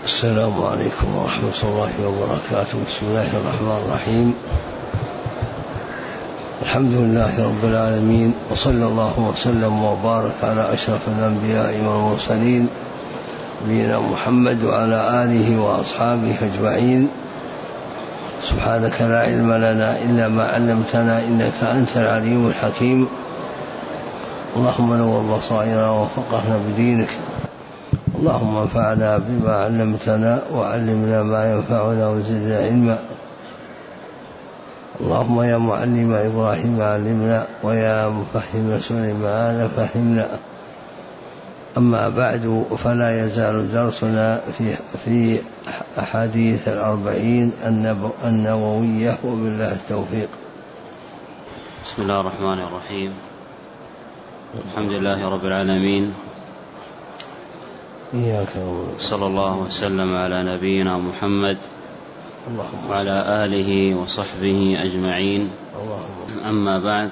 السلام عليكم ورحمة الله وبركاته. بسم الله الرحمن الرحيم. الحمد لله رب العالمين، وصلى الله وسلم وبارك على أشرف الأنبياء والمرسلين نبينا محمد وعلى آله وأصحابه أجمعين. سبحانك لا علم لنا إلا ما علمتنا إنك أنت العليم الحكيم. اللهم نور بصائرنا وفقهنا بدينك. اللهم انفعنا بما علمتنا وعلمنا ما ينفعنا وزدنا علما. اللهم يا معلم إبراهيم علمنا ويا مفهم سليمان فهمنا. أما بعد، فلا يزال درسنا في أحاديث الأربعين النووية، وبالله التوفيق. بسم الله الرحمن الرحيم. الحمد لله رب العالمين، صلى الله وسلم على نبينا محمد وعلى آله وصحبه أجمعين. أما بعد،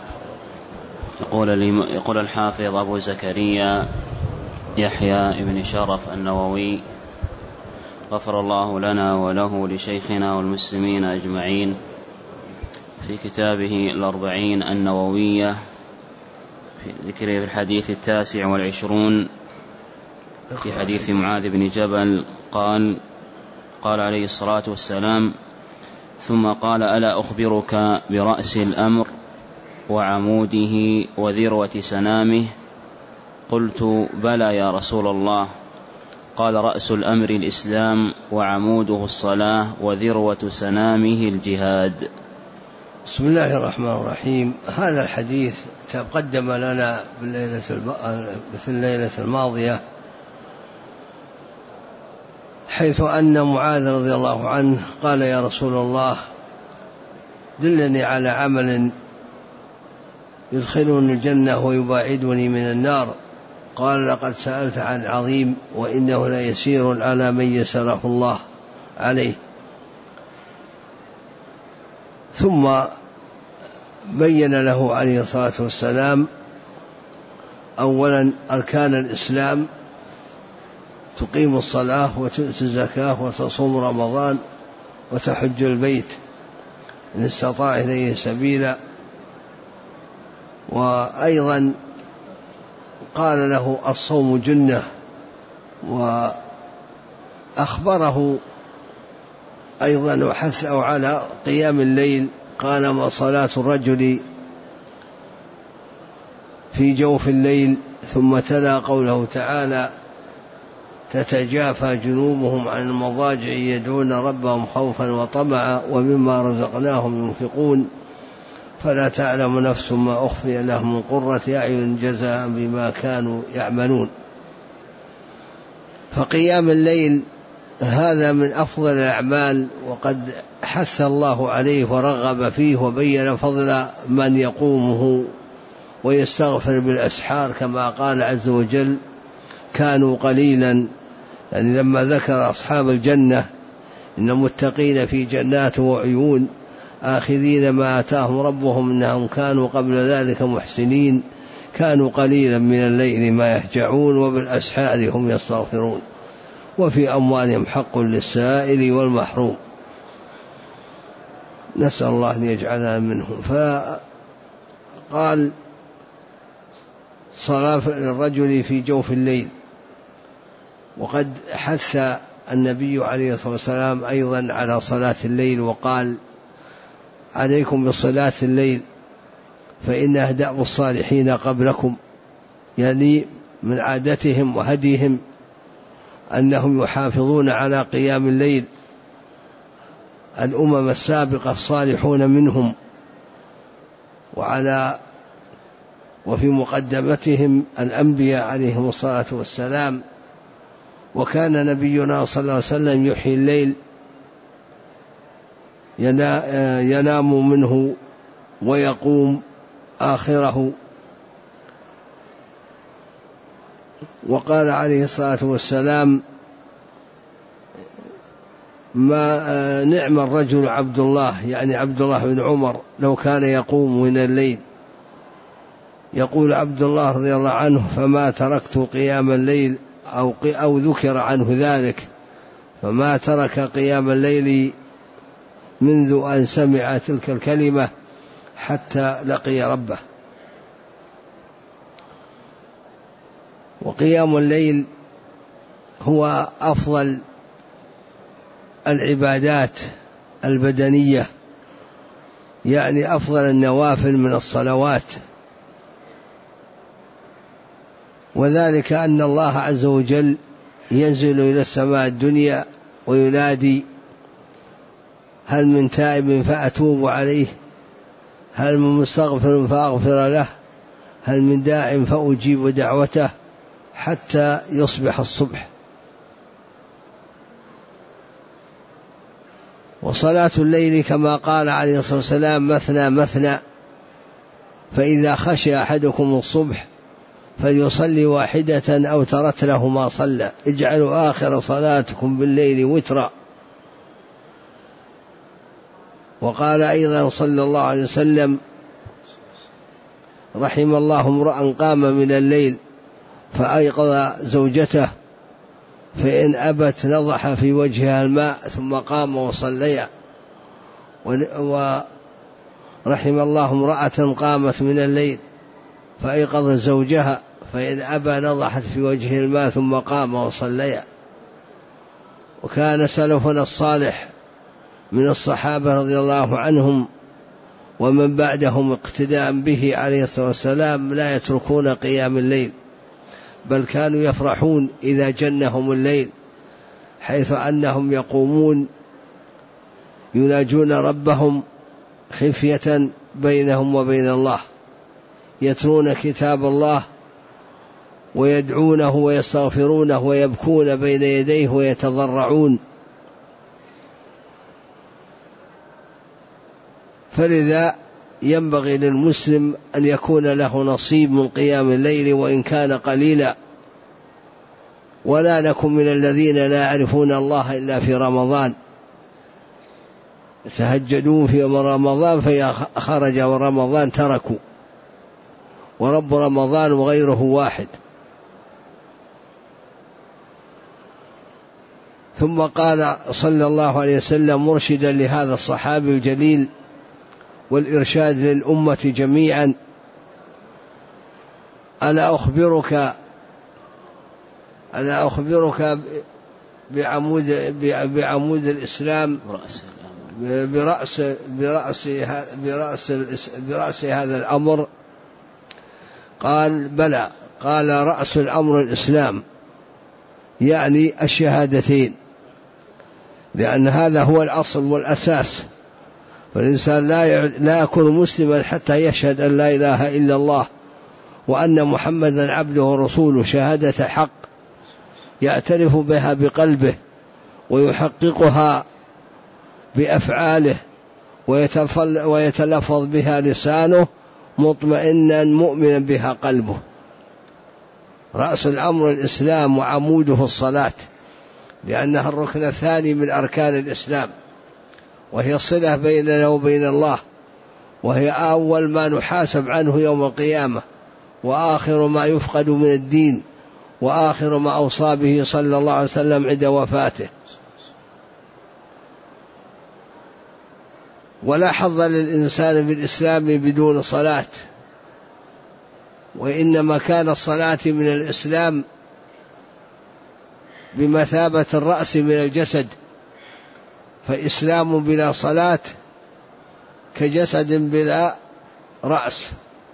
يقول الحافظ أبو زكريا يحيى بن شرف النووي غفر الله لنا وله لشيخنا والمسلمين أجمعين في كتابه الأربعين النووية في ذكر الحديث 29 في حديث معاذ بن جبل قال عليه الصلاة والسلام: ثم قال: ألا أخبرك برأس الأمر وعموده وذروة سنامه؟ قلت: بلى يا رسول الله. قال: رأس الأمر الإسلام، وعموده الصلاة، وذروة سنامه الجهاد. بسم الله الرحمن الرحيم. هذا الحديث تقدم لنا في الليلة الماضية، حيث أن معاذ رضي الله عنه قال: يا رسول الله، دلني على عمل يدخلني الجنة ويباعدني من النار. قال: لقد سألت عن عظيم، وإنه ليسير على من يسره الله عليه. ثم بين له عليه الصلاة والسلام أولا أركان الإسلام: تقيم الصلاة وتؤتي الزكاة وتصوم رمضان وتحج البيت إن استطاع إليه سبيلا. وأيضا قال له: الصوم جنة. وأخبره أيضا وحثه على قيام الليل. قال: ما صلاة الرجل في جوف الليل. ثم تلا قوله تعالى: تتجافى جنوبهم عن المضاجع يدعون ربهم خوفا وطمعا ومما رزقناهم ينفقون فلا تعلم نفس ما أخفي لهم من قرة أعين جزاء بما كانوا يعملون. فقيام الليل هذا من أفضل الأعمال، وقد حث الله عليه ورغب فيه، وبين فضل من يقومه ويستغفر بالأسحار، كما قال عز وجل: كانوا قليلا. يعني لما ذكر أصحاب الجنة: إن المتقين في جنات وعيون آخذين ما آتاهم ربهم إنهم كانوا قبل ذلك محسنين كانوا قليلا من الليل ما يهجعون وبالأسحار هم يستغفرون وفي أموالهم حق للسائل والمحروم. نسأل الله أن يجعلنا منهم. فقال: صلاة الرجل في جوف الليل. وقد حث النبي عليه الصلاة والسلام أيضا على صلاة الليل، وقال: عليكم بصلاة الليل فإنها دأب الصالحين قبلكم. يعني من عادتهم وهديهم أنهم يحافظون على قيام الليل، الأمم السابقة الصالحون منهم، وفي مقدمتهم الأنبياء عليهم الصلاة والسلام. وكان نبينا صلى الله عليه وسلم يحيي الليل، ينام منه ويقوم آخره. وقال عليه الصلاة والسلام: ما نعم الرجل عبد الله، يعني عبد الله بن عمر، لو كان يقوم من الليل. يقول عبد الله رضي الله عنه: فما تركت قيام الليل أو ذكر عنه ذلك فما ترك قيام الليل منذ أن سمع تلك الكلمة حتى لقي ربه. وقيام الليل هو أفضل العبادات البدنية، يعني أفضل النوافل من الصلوات، وذلك أن الله عز وجل ينزل إلى السماء الدنيا وينادي: هل من تائب فأتوب عليه، هل من مستغفر فأغفر له، هل من داع فأجيب دعوته، حتى يصبح الصبح. وصلاة الليل كما قال عليه الصلاة والسلام: مثنى مثنى، فإذا خشي أحدكم الصبح فليصلي واحدة أو ترت له ما صلى، اجعلوا آخر صلاتكم بالليل وترا. وقال أيضا صلى الله عليه وسلم: رحم الله امرأ قام من الليل فأيقظ زوجته فإن أبت نضح في وجهها الماء ثم قام وصليا. ورحم الله امرأة قامت من الليل فأيقظ زوجها فإن أبى نضحت في وجهه الماء ثم قام وصليا. وكان سلفنا الصالح من الصحابة رضي الله عنهم ومن بعدهم اقتداء به عليه الصلاة والسلام لا يتركون قيام الليل، بل كانوا يفرحون إذا جنهم الليل، حيث أنهم يقومون يناجون ربهم خفية بينهم وبين الله، يتلون كتاب الله ويدعونه ويستغفرونه ويبكون بين يديه ويتضرعون. فلذا ينبغي للمسلم أن يكون له نصيب من قيام الليل وإن كان قليلا، ولا نكن من الذين لا يعرفون الله إلا في رمضان، يتهجدون في رمضان فخرج ورمضان تركوا، ورب رمضان وغيره واحد. ثم قال صلى الله عليه وسلم مرشدا لهذا الصحابي الجليل والإرشاد للأمة جميعا: ألا أخبرك بعمود الإسلام، برأس هذا الأمر؟ قال: بلى. قال: رأس الأمر الإسلام، يعني الشهادتين، لأن هذا هو الأصل والأساس. فالإنسان لا يكون مسلما حتى يشهد أن لا إله إلا الله وأن محمدا عبده ورسوله شهادة حق يعترف بها بقلبه ويحققها بأفعاله ويتلفظ بها لسانه مطمئنا مؤمنا بها قلبه. رأس الأمر الإسلام وعموده الصلاة، لأنها الركن الثاني من أركان الإسلام، وهي الصلة بيننا وبين الله، وهي أول ما نحاسب عنه يوم القيامة، وآخر ما يفقد من الدين، وآخر ما أوصى به صلى الله عليه وسلم عند وفاته. ولا حظ للإنسان بالإسلام بدون صلاة، وإنما كان الصلاة من الإسلام بمثابة الرأس من الجسد، فإسلام بلا صلاة كجسد بلا رأس،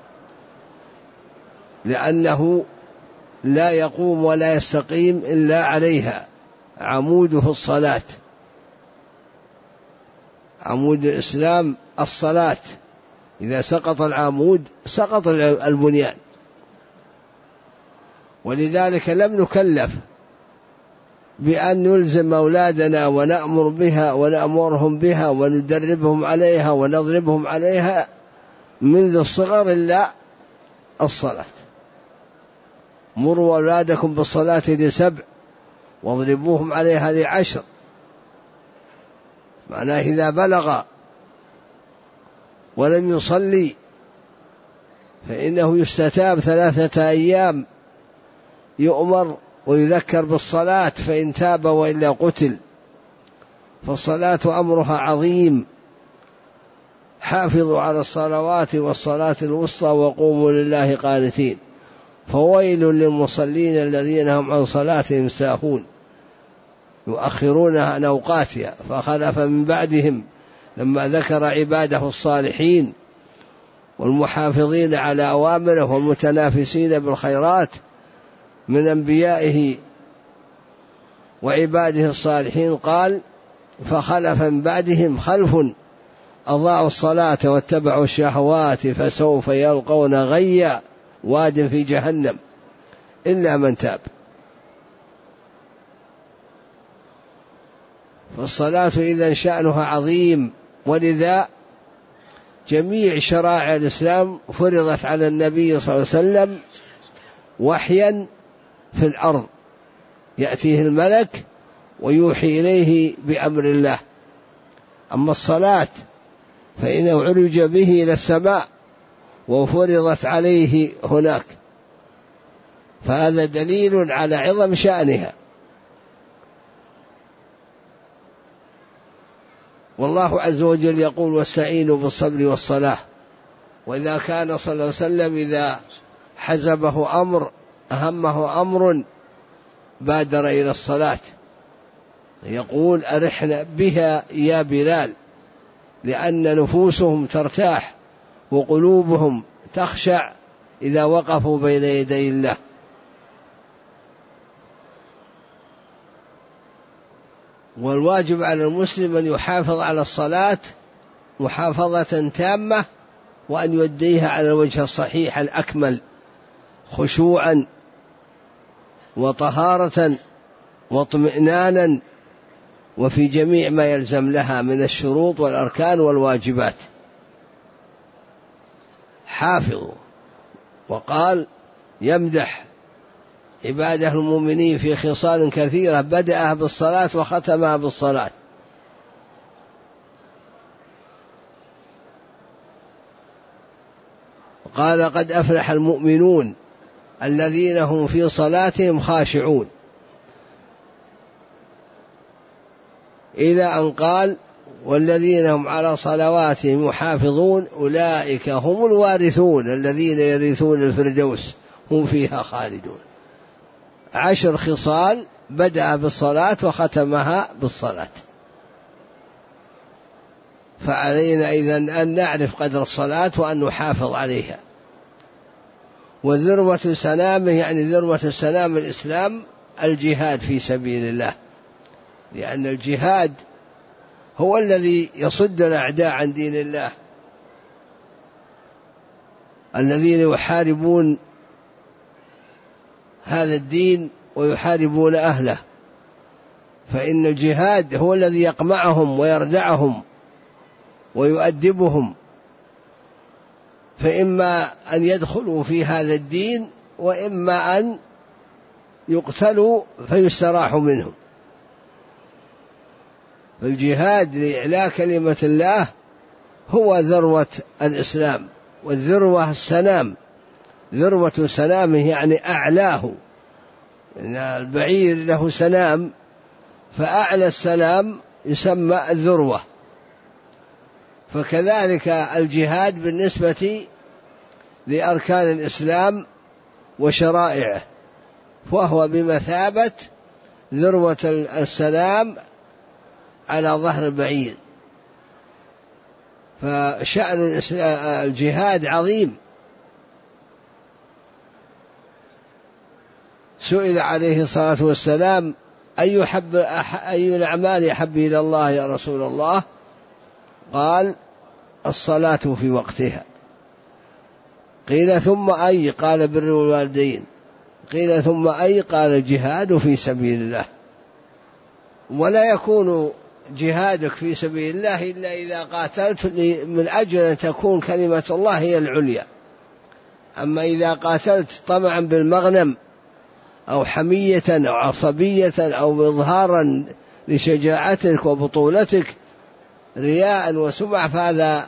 لأنه لا يقوم ولا يستقيم إلا عليها، عموده الصلاة. عمود الإسلام الصلاة، إذا سقط العمود سقط البنيان. ولذلك لم نكلف بأن نلزم أولادنا ونأمر بها ونأمرهم بها وندربهم عليها ونضربهم عليها منذ الصغر إلا الصلاة. مروا أولادكم بالصلاة ل7 واضربوهم عليها ل10. معناه إذا بلغ ولم يصلي فإنه يستتاب 3 أيام، يؤمر ويذكر بالصلاة، فإن تاب وإلا قتل. فالصلاة أمرها عظيم. حافظوا على الصلوات والصلاة الوسطى وقوموا لله قانتين. فويل للمصلين الذين هم عن صلاتهم ساهون يؤخرونها عن أوقاتها. فخلف من بعدهم لما ذكر عباده الصالحين والمحافظين على أوامره والمتنافسين بالخيرات من أنبيائه وعباده الصالحين، قال فخلف من بعدهم خلف أضاعوا الصلاة واتبعوا الشهوات فسوف يلقون غيا واد في جهنم إلا من تاب. فالصلاة إذن شأنها عظيم، ولذا جميع شرائع الإسلام فرضت على النبي صلى الله عليه وسلم وحيا في الأرض، يأتيه الملك ويوحي إليه بأمر الله. أما الصلاة فإنه عرج به إلى السماء وفرضت عليه هناك، فهذا دليل على عظم شأنها. والله عز وجل يقول واستعينوا بالصبر والصلاة. وإذا كان صلى الله عليه وسلم إذا حزبه أمر أهمه أمر بادر إلى الصلاة، يقول أرحنا بها يا بلال، لأن نفوسهم ترتاح وقلوبهم تخشع إذا وقفوا بين يدي الله. والواجب على المسلم أن يحافظ على الصلاة محافظة تامة، وأن يؤديها على الوجه الصحيح الأكمل خشوعا وطهارة واطمئنانا، وفي جميع ما يلزم لها من الشروط والأركان والواجبات. حافظوا. وقال يمدح عباده المؤمنين في خصال كثيرة بدأها بالصلاة وختمها بالصلاة. قال قد أفلح المؤمنون الذين هم في صلاتهم خاشعون، إلى أن قال والذين هم على صلواتهم يحافظون أولئك هم الوارثون الذين يرثون الفردوس هم فيها خالدون. 10 خصال بدأ بالصلاة وختمها بالصلاة. فعلينا إذن أن نعرف قدر الصلاة وأن نحافظ عليها. وذروة سنامه يعني ذروة سنام الإسلام الجهاد في سبيل الله، لأن الجهاد هو الذي يصد الأعداء عن دين الله الذين يحاربون هذا الدين ويحاربون أهله. فإن الجهاد هو الذي يقمعهم ويردعهم ويؤدبهم، فإما أن يدخلوا في هذا الدين وإما أن يقتلوا فيستراح منهم. الجهاد لإعلاء كلمة الله هو ذروة الإسلام، والذروة السنام، ذروة سنامه يعني أعلاه، إن البعير له سنام، فأعلى السنام يسمى الذروة. فكذلك الجهاد بالنسبة لأركان الإسلام وشرائعه، وهو بمثابة ذروة السنام على ظهر البعير. فشأن الجهاد عظيم. سئل عليه الصلاة والسلام أي الأعمال أحب إلى الله يا رسول الله؟ قال الصلاة في وقتها. قيل ثم أي؟ قال بر الوالدين. قيل ثم أي؟ قال الجهاد في سبيل الله. ولا يكون جهادك في سبيل الله إلا إذا قاتلت من أجل أن تكون كلمة الله هي العليا. أما إذا قاتلت طمعا بالمغنم أو حمية أو عصبية أو إظهارا لشجاعتك وبطولتك رياء وسمعة، فهذا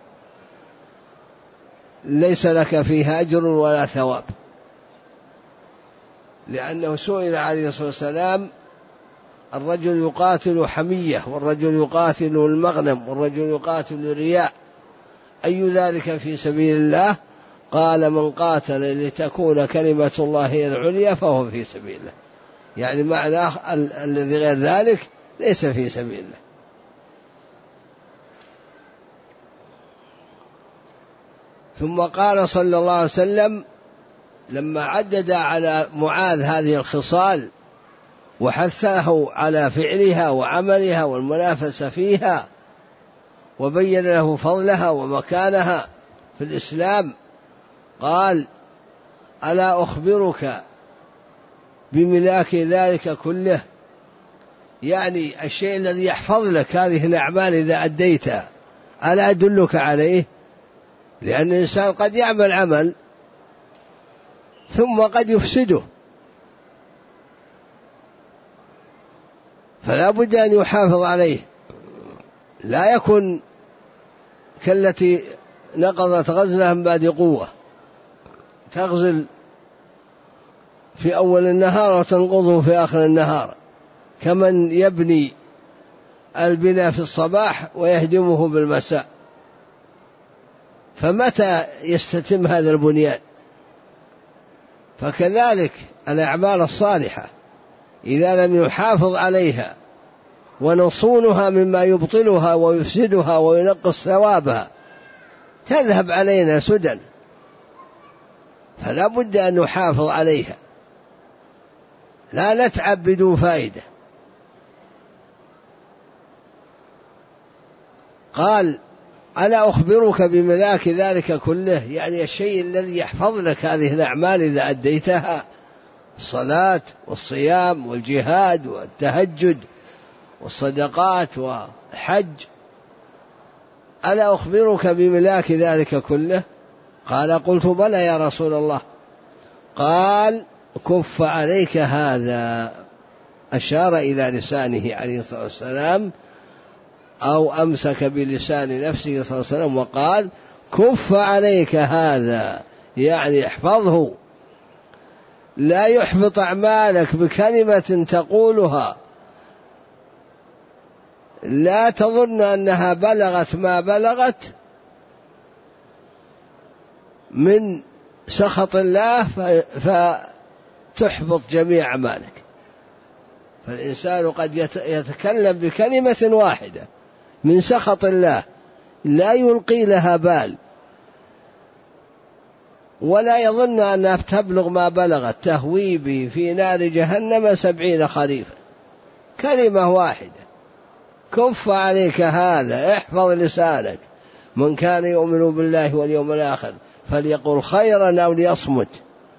ليس لك فيها أجر ولا ثواب. لأنه سئل عليه الصلاة والسلام الرجل يقاتل حمية، والرجل يقاتل المغنم، والرجل يقاتل رياء، أي ذلك في سبيل الله؟ قال من قاتل لتكون كلمة الله هي العليا فهو في سبيل الله، يعني معناه الذي غير ذلك ليس في سبيل الله. ثم قال صلى الله عليه وسلم لما عدد على معاذ هذه الخصال وحثه على فعلها وعملها والمنافسة فيها، وبين له فضلها ومكانها في الإسلام، قال ألا أخبرك بملاك ذلك كله؟ يعني الشيء الذي يحفظ لك هذه الأعمال إذا أديتها، ألا أدلك عليه؟ لأن الإنسان قد يعمل عمل ثم قد يفسده، فلا بد أن يحافظ عليه، لا يكن كالتي نقضت غزلها من بعد قوة، تغزل في أول النهار وتنقضه في آخر النهار، كمن يبني البناء في الصباح ويهدمه بالمساء، فمتى يستتم هذا البنيان؟ فكذلك الأعمال الصالحة إذا لم يحافظ عليها ونصونها مما يبطلها ويفسدها وينقص ثوابها تذهب علينا سدى، فلا بد أن نحافظ عليها، لا نتعب بدون فائدة. قال ألا أخبرك بملاك ذلك كله؟ يعني الشيء الذي يحفظ لك هذه الأعمال إذا أديتها، الصلاة والصيام والجهاد والتهجد والصدقات والحج، ألا أخبرك بملاك ذلك كله؟ قال قلت بلى يا رسول الله. قال كف عليك هذا، أشار إلى لسانه عليه الصلاة والسلام، أو أمسك بلسان نفسه صلى الله عليه وسلم وقال كف عليك هذا، يعني احفظه، لا يحبط أعمالك بكلمة تقولها لا تظن أنها بلغت ما بلغت من سخط الله فتحبط جميع أعمالك. فالإنسان قد يتكلم بكلمة واحدة من سخط الله لا يلقي لها بال ولا يظن أنها تبلغ ما بلغت، تهوي به في نار جهنم 70 خريفا، كلمة واحدة. كف عليك هذا، احفظ لسانك، من كان يؤمن بالله واليوم الآخر فليقل خيرا أو ليصمت.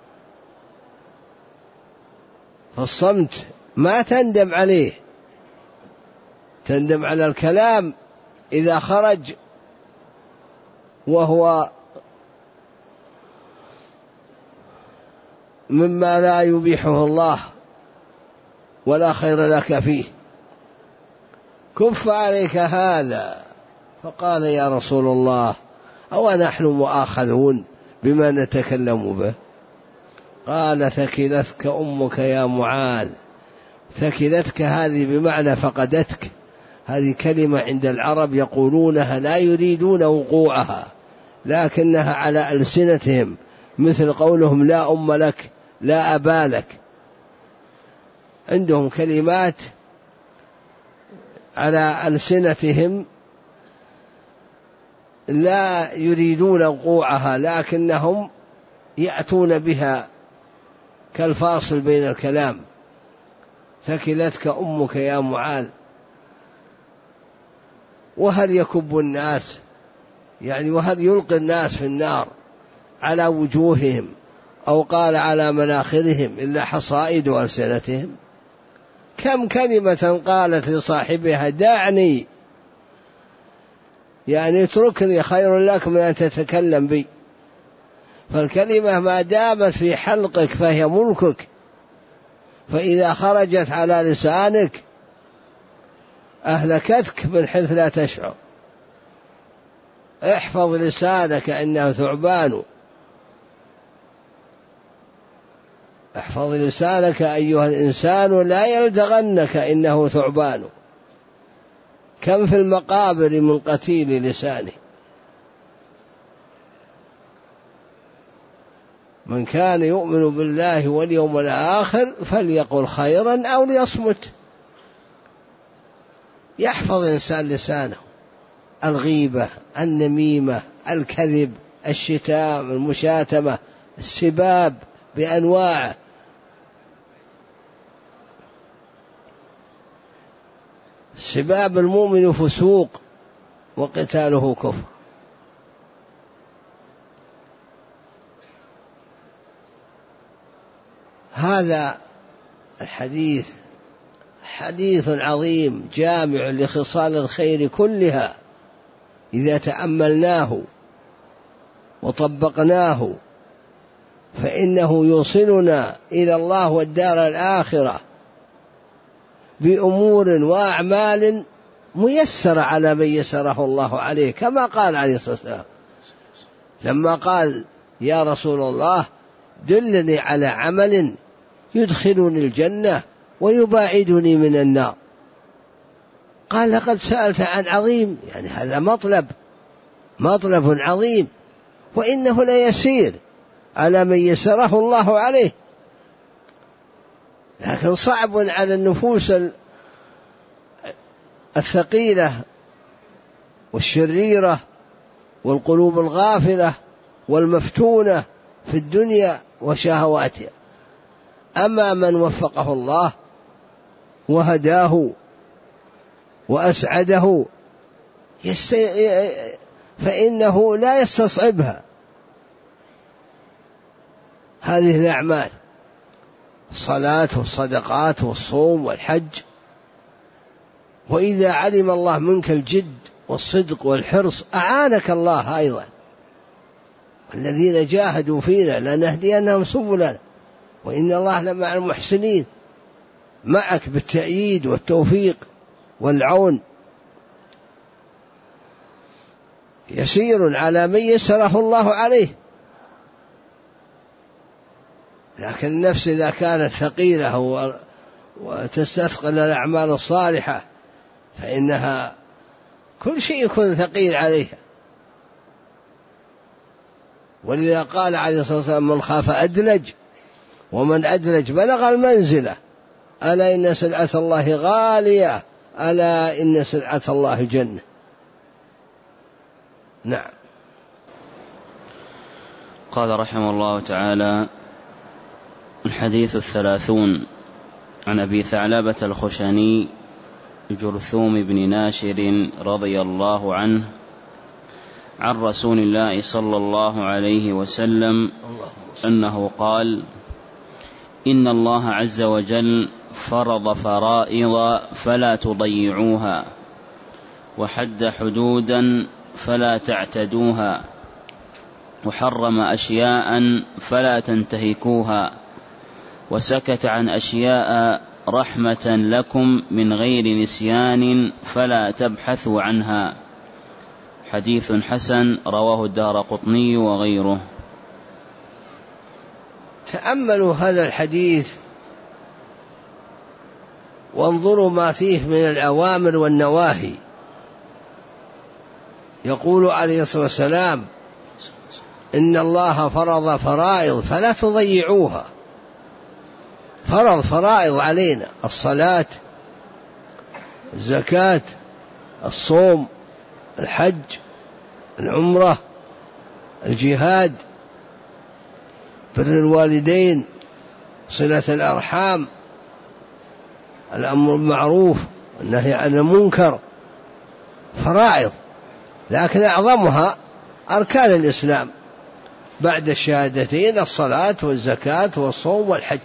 فالصمت ما تندم عليه، تندم على الكلام إذا خرج وهو مما لا يبيحه الله ولا خير لك فيه. كف عليك هذا. فقال يا رسول الله أو نحن مؤاخذون بما نتكلم به؟ قال ثكلتك أمك يا معاذ. ثكلتك هذه بمعنى فقدتك، هذه كلمة عند العرب يقولونها لا يريدون وقوعها لكنها على ألسنتهم، مثل قولهم لا أم لك، لا أبا لك. عندهم كلمات على ألسنتهم لا يريدون وقوعها لكنهم يأتون بها كالفاصل بين الكلام. ثكلتك أمك يا معاذ. وهل يكب الناس، يعني وهل يلقي الناس في النار على وجوههم أو قال على مناخرهم إلا حصائد ألسنتهم؟ كم كلمة قالت لصاحبها دعني، يعني اتركني خير لك من أن تتكلم بي. فالكلمة ما دامت في حلقك فهي ملكك، فإذا خرجت على لسانك أهلكتك من حيث لا تشعر. احفظ لسانك إنه ثعبان احفظ لسانك أيها الإنسان لا يلدغنك إنه ثعبان. كم في المقابر من قتيل لسانه. من كان يؤمن بالله واليوم الآخر فليقل خيرا أو ليصمت. يحفظ الإنسان لسانه. الغيبة، النميمة، الكذب، الشتام، المشاتمة، السباب بأنواعه. سباب المؤمن فسوق وقتاله كفر. هذا الحديث حديث عظيم جامع لخصال الخير كلها، إذا تأملناه وطبقناه فإنه يوصلنا إلى الله والدار الآخرة بأمور وأعمال ميسرة على من يسره الله عليه، كما قال عليه الصلاة والسلام لما قال يا رسول الله دلني على عمل يدخلني الجنة ويباعدني من النار. قال لقد سألت عن عظيم، يعني هذا مطلب عظيم، وإنه ليسير على من يسره الله عليه، لكن صعب على النفوس الثقيلة والشريرة والقلوب الغافلة والمفتونة في الدنيا وشهواتها. أما من وفقه الله وهداه وأسعده فإنه لا يستصعبها هذه الأعمال، الصلاة والصدقات والصوم والحج. وإذا علم الله منك الجد والصدق والحرص أعانك الله أيضا. الذين جاهدوا فينا لنهدينهم سبلنا وإن الله لمع المحسنين، معك بالتأييد والتوفيق والعون. يسير على من يسره الله عليه، لكن النفس إذا كانت ثقيلة وتستثقل الأعمال الصالحة فإنها كل شيء يكون ثقيل عليها. ولذا قال عليه الصلاة والسلام من خاف أدلج، ومن أدلج بلغ المنزلة. ألا إن سلعة الله غالية، ألا إن سلعة الله جنة. نعم. قال رحمه الله تعالى: الحديث 30 عن أبي ثعلبة الخشني جرثوم بن ناشر رضي الله عنه عن رسول الله صلى الله عليه وسلم أنه قال: إن الله عز وجل فرض فرائض فلا تضيعوها، وحد حدودا فلا تعتدوها، وحرم أشياء فلا تنتهكوها، وسكت عن أشياء رحمة لكم من غير نسيان فلا تبحثوا عنها. حديث حسن رواه الدارقطني وغيره. تأملوا هذا الحديث وانظروا ما فيه من الأوامر والنواهي. يقول عليه الصلاة والسلام: إن الله فرض فرائض فلا تضيعوها. فرض فرائض علينا: الصلاة، الزكاة، الصوم، الحج، العمرة، الجهاد، بر الوالدين، صلة الأرحام، الأمر بالمعروف والنهي عن المنكر. فرائض، لكن أعظمها أركان الإسلام بعد الشهادتين: الصلاة والزكاة والصوم والحج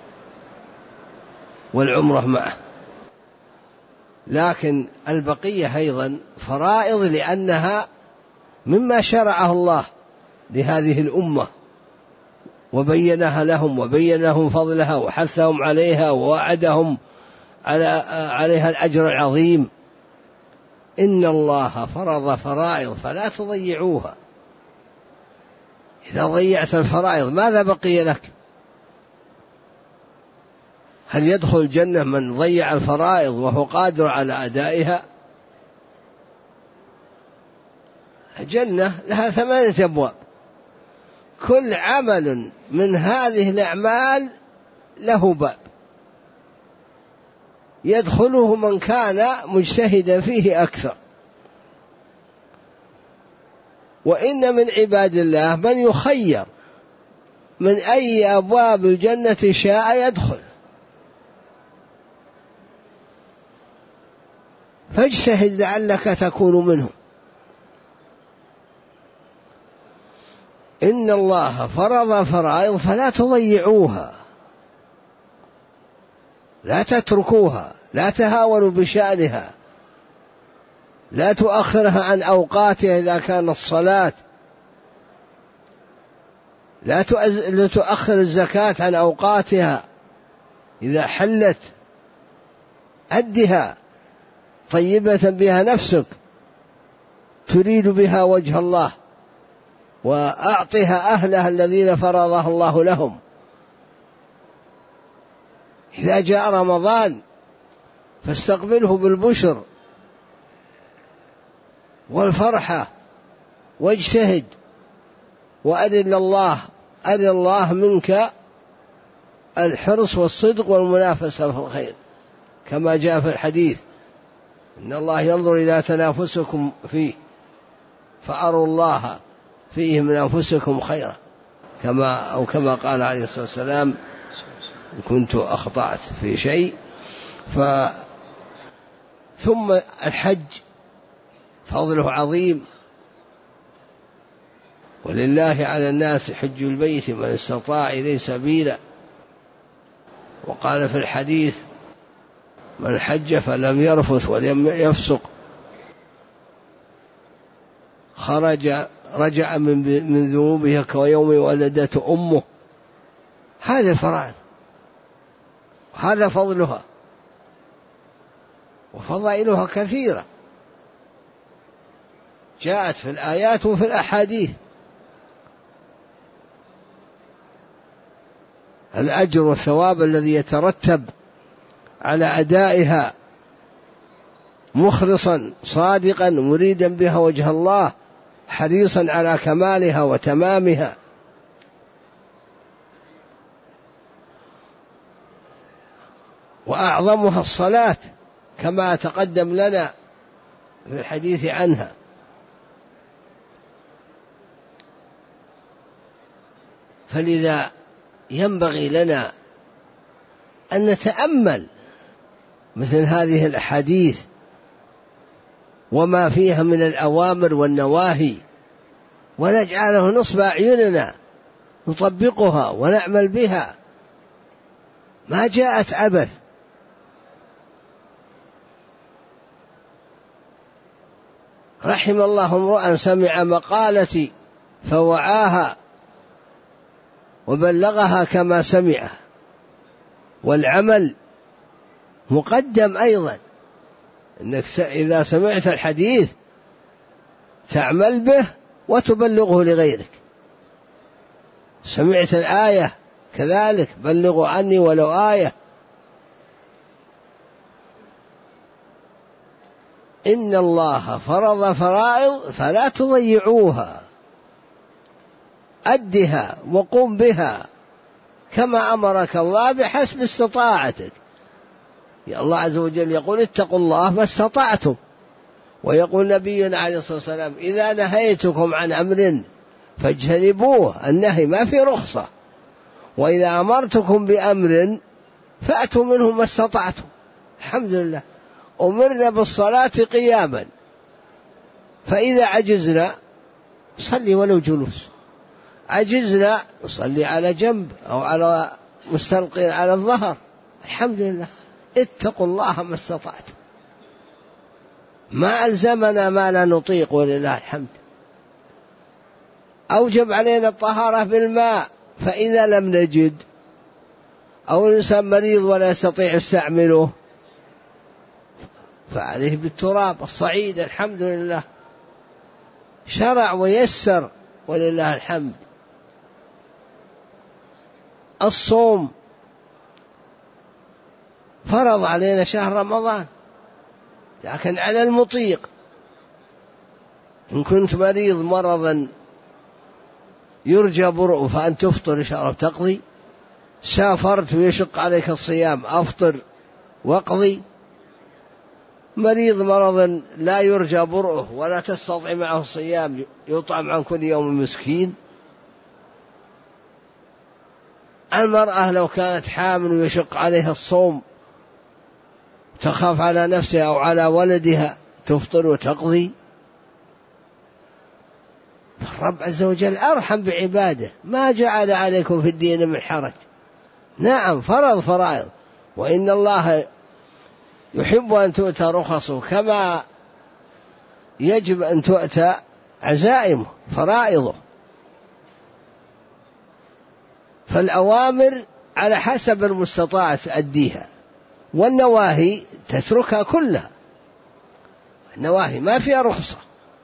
والعمرة معه. لكن البقية أيضا فرائض لأنها مما شرعه الله لهذه الأمة وبينها لهم، وبين لهم فضلها وحثهم عليها ووعدهم عليها الأجر العظيم. إن الله فرض فرائض فلا تضيعوها. إذا ضيعت الفرائض ماذا بقي لك؟ هل يدخل الجنة من ضيع الفرائض وهو قادر على أدائها؟ الجنة لها 8 أبواب، كل عمل من هذه الأعمال له باب يدخله من كان مجتهدا فيه أكثر. وإن من عباد الله من يخير من أي أبواب الجنة شاء يدخل، فاجتهد لعلك تكون منهم. إن الله فرض فرائض فلا تضيعوها، لا تتركوها، لا تهاونوا بشأنها، لا تؤخرها عن أوقاتها إذا كانت الصلاة، لا تؤخر الزكاة عن أوقاتها إذا حلت، أدها طيبة بها نفسك تريد بها وجه الله، وأعطها أهلها الذين فرضها الله لهم. إذا جاء رمضان فاستقبله بالبشر والفرحة واجتهد وأرن الله منك الحرص والصدق والمنافسة في الخير، كما جاء في الحديث: إن الله ينظر إلى تنافسكم فيه فأروا الله فيه من أنفسكم خيرا، كما قال عليه الصلاة والسلام: إن كنت أخطأت في شيء. ثم الحج فضله عظيم، ولله على الناس حج البيت من استطاع إليه سبيلا. وقال في الحديث: من حج فلم يرفث ولم يفسق رجع من ذنوبه كيوم ولدته أمه. هذه الفرائض، هذا فضلها، وفضائلها كثيرة جاءت في الآيات وفي الأحاديث. الأجر والثواب الذي يترتب على أدائها مخلصا صادقا مريدا بها وجه الله حريصا على كمالها وتمامها. وأعظمها الصلاة كما تقدم لنا في الحديث عنها. فلذا ينبغي لنا أن نتأمل مثل هذه الأحاديث وما فيها من الأوامر والنواهي، ونجعله نصب أعيننا نطبقها ونعمل بها، ما جاءت عبث. رحم الله امرؤا سمع مقالتي فوعاها وبلغها كما سمعها. والعمل مقدم أيضا، إنك إذا سمعت الحديث تعمل به وتبلغه لغيرك. سمعت الآية كذلك بلغوا عني ولو آية. إن الله فرض فرائض فلا تضيعوها، أدها وقم بها كما أمرك الله بحسب استطاعتك. يا الله عز وجل يقول: اتقوا الله ما استطعتم. ويقول نبينا عليه الصلاة والسلام: إذا نهيتكم عن أمر فاجتنبوه. النهي ما في رخصة. وإذا أمرتكم بأمر فأتوا منه ما استطعتم. الحمد لله أمرنا بالصلاة قياما، فإذا عجزنا صلي ولو جلوس، عجزنا نصلي على جنب أو على مستلقي على الظهر. الحمد لله اتقوا الله ما استطعتم. ما ألزمنا ما لا نطيق ولله الحمد. أوجب علينا الطهارة بالماء، فإذا لم نجد أو الإنسان مريض ولا يستطيع يستعمله فعليه بالتراب الصعيد. الحمد لله شرع ويسر ولله الحمد. فرض علينا شهر رمضان، لكن على المطيق. إن كنت مريض مرضا يرجى برؤه فأن تفطر إن شاء الله تقضي، سافرت ويشق عليك الصيام أفطر واقضي. مريض مرضا لا يرجى برؤه ولا تستطيع معه الصيام يطعم عن كل يوم مسكين. المرأة لو كانت حامل ويشق عليها الصوم تخاف على نفسها أو على ولدها تفطر وتقضي. الرب عز وجل أرحم بعباده، ما جعل عليكم في الدين من حرج. نعم فرض فرائض، وإن الله يحب أن تؤتى رخصه كما يجب أن تؤتى عزائمه فرائضه. فالأوامر على حسب المستطاع تؤديها، والنواهي تتركها كلها. النواهي ما فيها رخصة.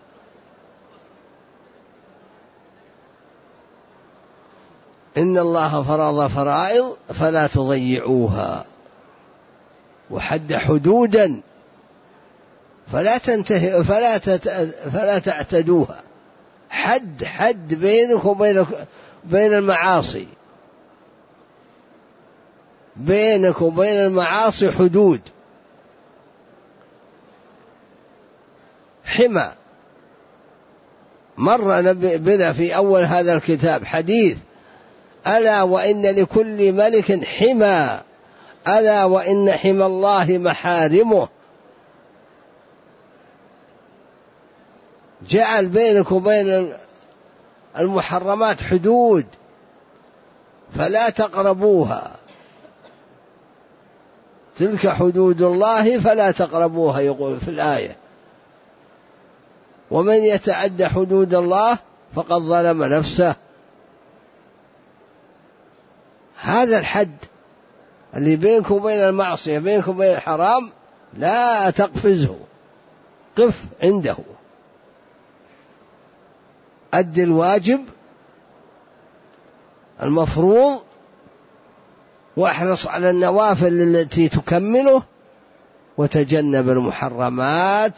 إن الله فرض فرائض فلا تضيعوها، وحد حدودا فلا تعتدوها. حد بينك وبين المعاصي، بينك وبين المعاصي حدود. حمى مر بنا في أول هذا الكتاب حديث: ألا وإن لكل ملك حمى، ألا وإن حمى الله محارمه. جعل بينك وبين المحرمات حدود فلا تقربوها. تلك حدود الله فلا تقربوها، يقول في الآية: ومن يتعد حدود الله فقد ظلم نفسه. هذا الحد اللي بينك وبين المعصية، بينك وبين الحرام، لا تقفزه، قف عنده. أد الواجب المفروض، واحرص على النوافل التي تكمله، وتجنب المحرمات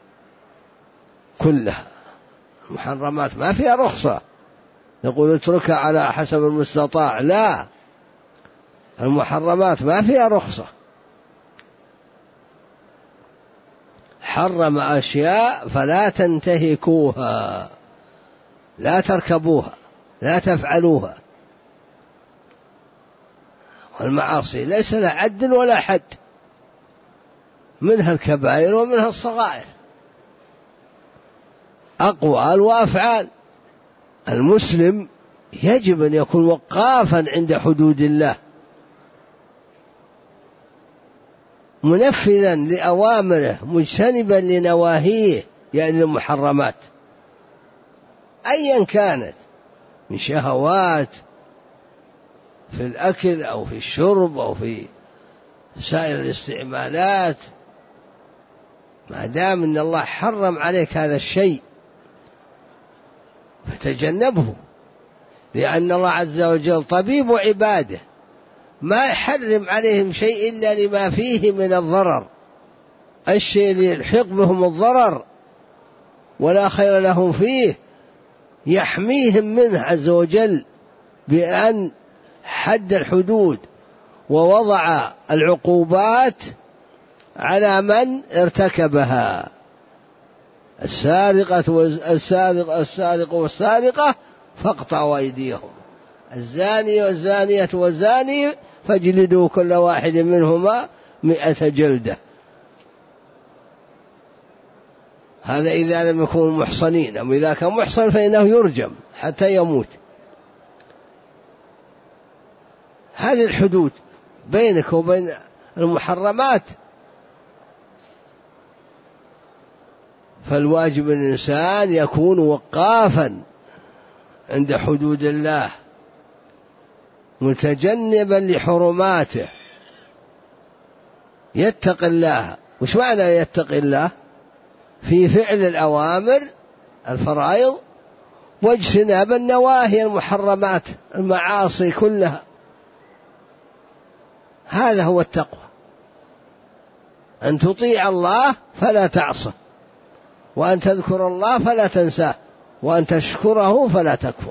كلها. المحرمات ما فيها رخصة يقول اتركها على حسب المستطاع، لا، المحرمات ما فيها رخصة. حرم أشياء فلا تنتهكوها، لا تركبوها، لا تفعلوها. والمعاصي ليس لها عد ولا حد، منها الكبائر ومنها الصغائر، أقوال وأفعال. المسلم يجب أن يكون وقافا عند حدود الله، منفذا لأوامره، مجتنبا لنواهيه، يعني المحرمات أيا كانت، من شهوات في الأكل أو في الشرب أو في سائر الاستعمالات. ما دام أن الله حرم عليك هذا الشيء فتجنبه، لأن الله عز وجل طبيب عباده، ما يحرم عليهم شيء إلا لما فيه من الضرر. الشيء اللي يلحق بهم الضرر ولا خير لهم فيه يحميهم منه عز وجل بأن حد الحدود ووضع العقوبات على من ارتكبها. السارق والسارقة فاقطعوا أيديهم، الزاني والزانية والزاني فاجلدوا كل واحد منهما 100 جلدة. هذا إذا لم يكونوا محصنين، أما إذا كان محصن فإنه يرجم حتى يموت. هذه الحدود بينك وبين المحرمات. فالواجب الإنسان يكون وقافا عند حدود الله، متجنبا لحرماته، يتقي الله. وش معنى يتقي الله؟ في فعل الأوامر الفرائض واجتناب النواهي المحرمات المعاصي كلها. هذا هو التقوى. أن تطيع الله فلا تعصه، وأن تذكر الله فلا تنساه، وأن تشكره فلا تكفر.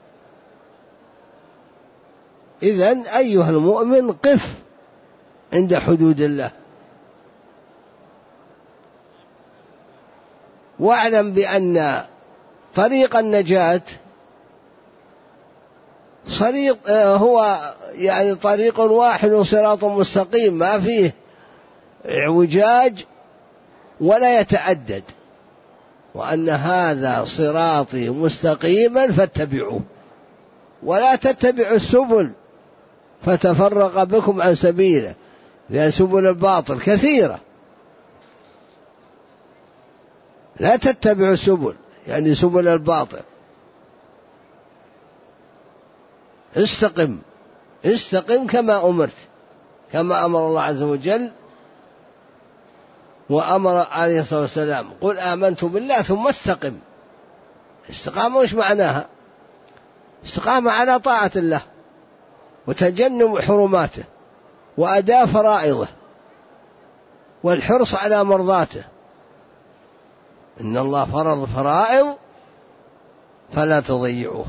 إذن أيها المؤمن قف عند حدود الله، واعلم بأن طريق النجاة هو يعني طريق واحد وصراط مستقيم، ما فيه اعوجاج ولا يتعدد، وأن هذا صراطي مستقيما فاتبعوه ولا تتبعوا السبل فتفرق بكم عن سبيله، لأن سبل الباطل كثيرة. لا تتبعوا السبل يعني سبل الباطل، استقم كما أمرت، كما أمر الله عز وجل وأمر عليه الصلاة والسلام: قل آمنت بالله ثم استقم. استقامة وش معناها؟ استقامة على طاعة الله وتجنب حرماته وأداء فرائضه والحرص على مرضاته. إن الله فرض فرائض فلا تضيعوها.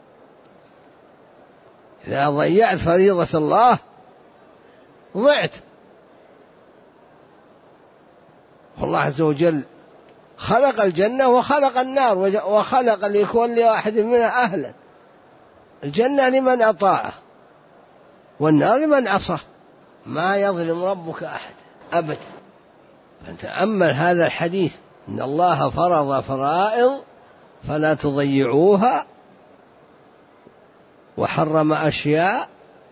إذا ضيعت فريضة الله ضعت. والله عز وجل خلق الجنة وخلق النار وخلق لكل واحد منها أهلا. الجنة لمن أطاعه والنار لمن عصاه، ما يظلم ربك أحد أبدا. فتأمل هذا الحديث: إن الله فرض فرائض فلا تضيعوها، وحرم أشياء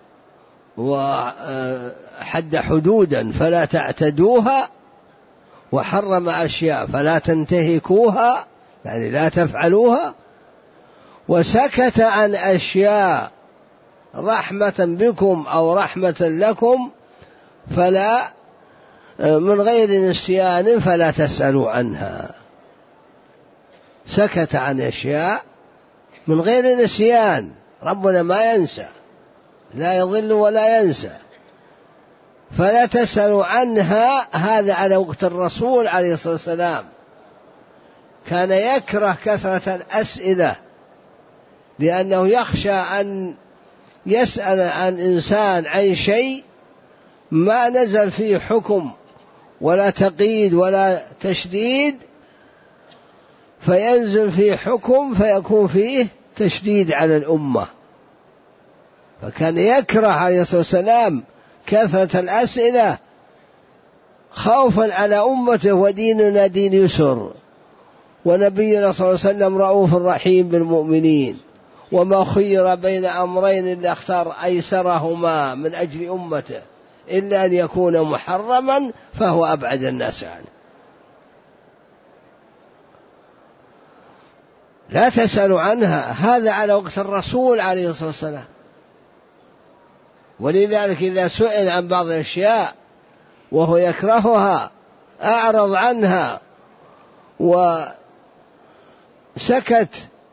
وحد حدودا فلا تعتدوها، وحرم أشياء فلا تنتهكوها يعني لا تفعلوها، وسكت عن أشياء رحمة بكم أو رحمة لكم فلا من غير نسيان فلا تسألوا عنها. سكت عن أشياء من غير نسيان، ربنا ما ينسى، لا يضل ولا ينسى، فلا تسألوا عنها. هذا على وقت الرسول عليه الصلاة والسلام كان يكره كثرة الأسئلة، لأنه يخشى أن يسأل عن إنسان عن شيء ما نزل فيه حكم ولا تقييد ولا تشديد، فينزل فيه حكم فيكون فيه تشديد على الأمة. فكان يكره عليه الصلاة والسلام كثرة الأسئلة خوفا على أمته، وديننا دين يسر، ونبينا صلى الله عليه وسلم رؤوف رحيم بالمؤمنين، وما خير بين أمرين إلا اختار أيسرهما من أجل أمته إلا أن يكون محرما فهو أبعد الناس عنه. لا تسألوا عنها، هذا على وقت الرسول عليه الصلاة والسلام. ولذلك إذا سئل عن بعض الأشياء وهو يكرهها أعرض عنها وسكت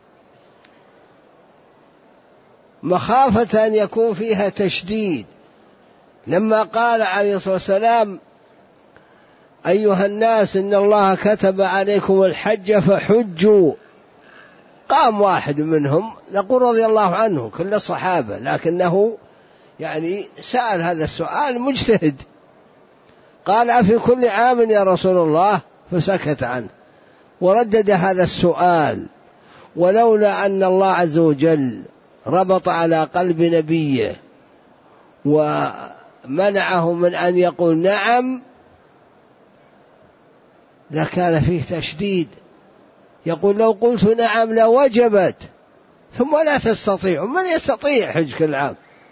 مخافة أن يكون فيها تشديد. لما قال عليه الصلاة والسلام: أيها الناس إن الله كتب عليكم الحج فحجوا، قام واحد منهم نقول رضي الله عنه كل الصحابة، لكنه يعني سأل هذا السؤال مجتهد، قال: أفي كل عام يا رسول الله؟ فسكت عنه وردد هذا السؤال. ولولا أن الله عز وجل ربط على قلب نبيه ومنعه من أن يقول نعم لكان فيه تشديد، يقول: لو قلت نعم لوجبت، ثم لا تستطيع، من يستطيع حج كل عام؟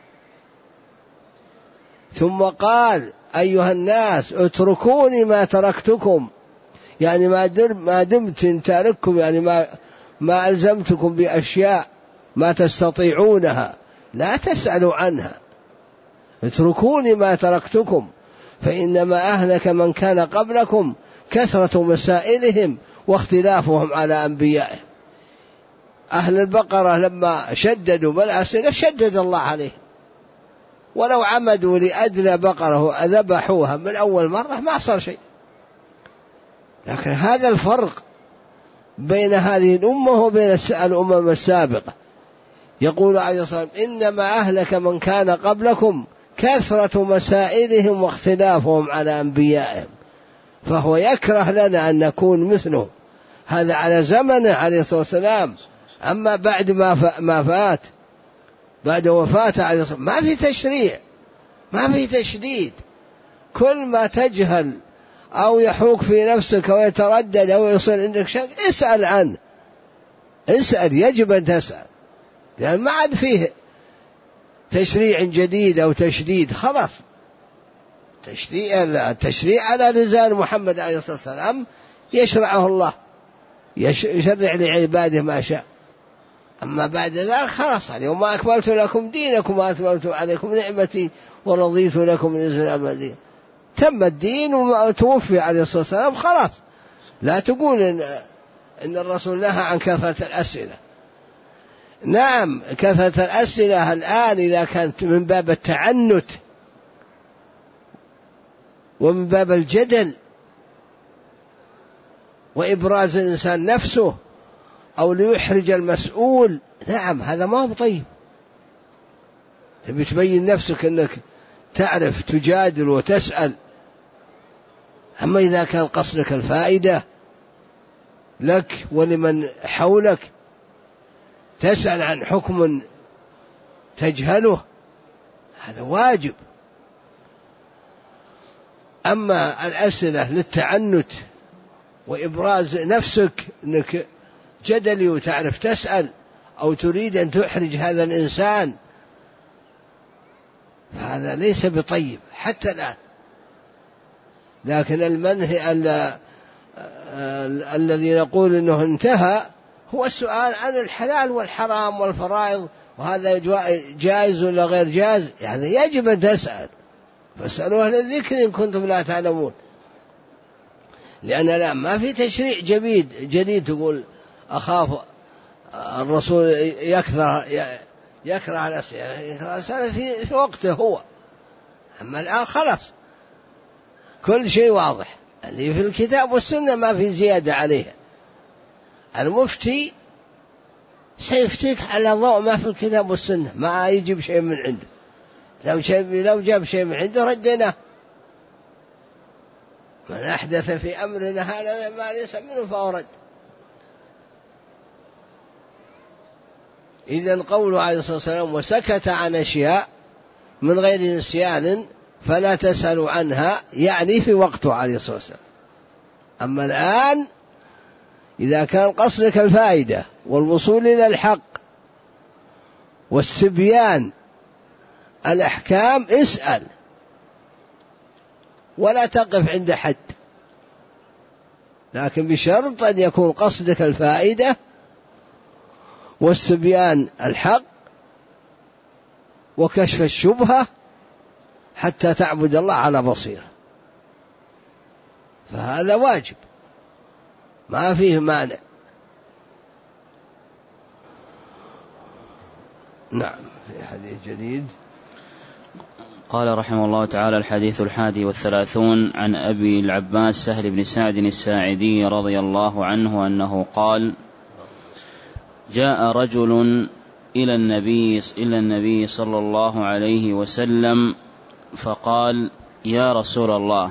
ثم قال: أيها الناس اتركوني ما تركتكم، يعني ما دمت تارككم، يعني ما ألزمتكم بأشياء ما تستطيعونها لا تسألوا عنها، اتركوني ما تركتكم، فإنما أهلك من كان قبلكم كثرة مسائلهم واختلافهم على أنبيائهم. أهل البقرة لما شددوا بالأسئلة شدد الله عليهم، ولو عمدوا لأدنى بقرة ذبحوها من أول مرة ما صار شيء. لكن هذا الفرق بين هذه الأمة وبين الأمم السابقة. يقول عليه الصلاة والسلام: إنما أهلك من كان قبلكم كثرة مسائلهم واختلافهم على أنبيائهم. فهو يكره لنا أن نكون مثله. هذا على زمنه عليه الصلاة والسلام. أما بعد ما فات، بعد وفاته عليه الصلاة والسلام، ما في تشريع، ما في تشديد. كل ما تجهل أو يحوك في نفسك أو يتردد أو يصير عندك شك اسأل عنه، اسأل، يجب أن تسأل، لأن ما عاد فيه تشريع جديد أو تشديد. خلاص التشريع على لسان محمد عليه الصلاة والسلام يشرعه الله، يشرع لعباده ما شاء. أما بعد ذلك خلاص: اليوم أكملت لكم دينكم وأتممت عليكم نعمتي ورضيت لكم الإسلام دينا. تم الدين وتوفي عليه الصلاة والسلام، خلاص. لا تقول إن الرسول نهى عن كثرة الأسئلة. نعم، كثرة الأسئلة الآن إذا كانت من باب التعنت ومن باب الجدل وإبراز الإنسان نفسه أو ليحرج المسؤول، نعم هذا ما هو طيب. تبي تبين نفسك أنك تعرف تجادل وتسأل. أما إذا كان قصدك الفائدة لك ولمن حولك، تسأل عن حكم تجهله، هذا واجب. أما الأسئلة للتعنت وإبراز نفسك أنك جدلي وتعرف تسأل أو تريد أن تحرج هذا الإنسان، فهذا ليس بطيب حتى الآن. لكن المنهي الذي نقول أنه انتهى هو السؤال عن الحلال والحرام والفرائض، وهذا جائز ولا غير جائز، يعني يجب أن تسأل. فاسألوا أهل الذكر إن كنتم لا تعلمون. لأن لا ما في تشريع جديد تقول أخاف الرسول يكره الأسئلة في وقته هو. أما الآن خلاص كل شيء واضح، اللي في الكتاب والسنة ما في زيادة عليها. المفتي سيفتيك على ضوء ما في الكتاب والسنة، ما يجيب شيء من عنده. لو جاب شيء من عنده ردنا. من أحدث في أمرنا هذا ما ليس منه فهو رد. إذن قوله عليه الصلاة والسلام: وسكت عن أشياء من غير نسيان فلا تسألوا عنها، يعني في وقته عليه الصلاة والسلام. أما الآن إذا كان قصدك الفائدة والوصول إلى الحق واستبيان الأحكام، اسأل ولا تقف عند حد، لكن بشرط أن يكون قصدك الفائدة واستبيان الحق وكشف الشبهة حتى تعبد الله على بصيرة. فهذا واجب ما فيه مانع. نعم. في حديث جديد قال رحمه الله تعالى: الحديث 31 عن أبي العباس سهل بن سعد الساعدي رضي الله عنه أنه قال: جاء رجل إلى النبي صلى الله عليه وسلم فقال: يا رسول الله،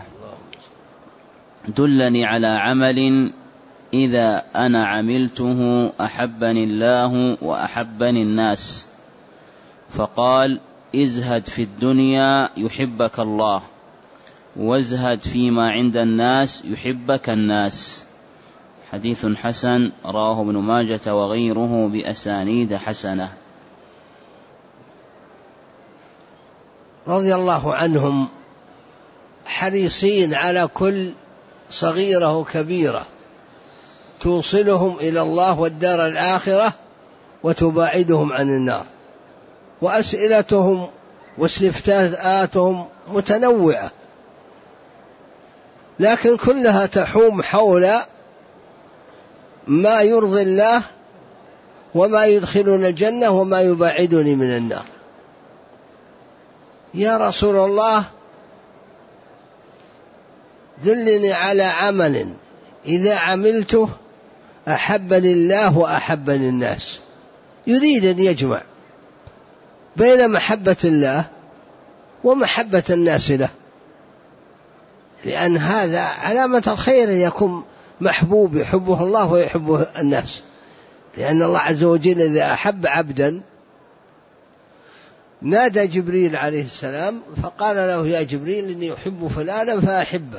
دلني على عمل إذا أنا عملته أحبني الله وأحبني الناس. فقال: ازهد في الدنيا يحبك الله، وازهد فيما عند الناس يحبك الناس. حديث حسن، رواه ابن ماجة وغيره بأسانيد حسنة. رضي الله عنهم حريصين على كل صغيرة وكبيرة توصلهم إلى الله والدار الآخرة وتباعدهم عن النار. وأسئلتهم واستفتاءاتهم متنوعة، لكن كلها تحوم حول ما يرضي الله وما يدخلنا الجنة وما يباعدني من النار. يا رسول الله دلني على عمل إذا عملته أحبني الله وأحبني الناس. يريد أن يجمع بين محبة الله ومحبة الناس له، لأن هذا علامة الخير أن يكون محبوب يحبه الله ويحبه الناس، لأن الله عز وجل إذا أحب عبدا نادى جبريل عليه السلام فقال له يا جبريل إني أحب فلانا فأحبه،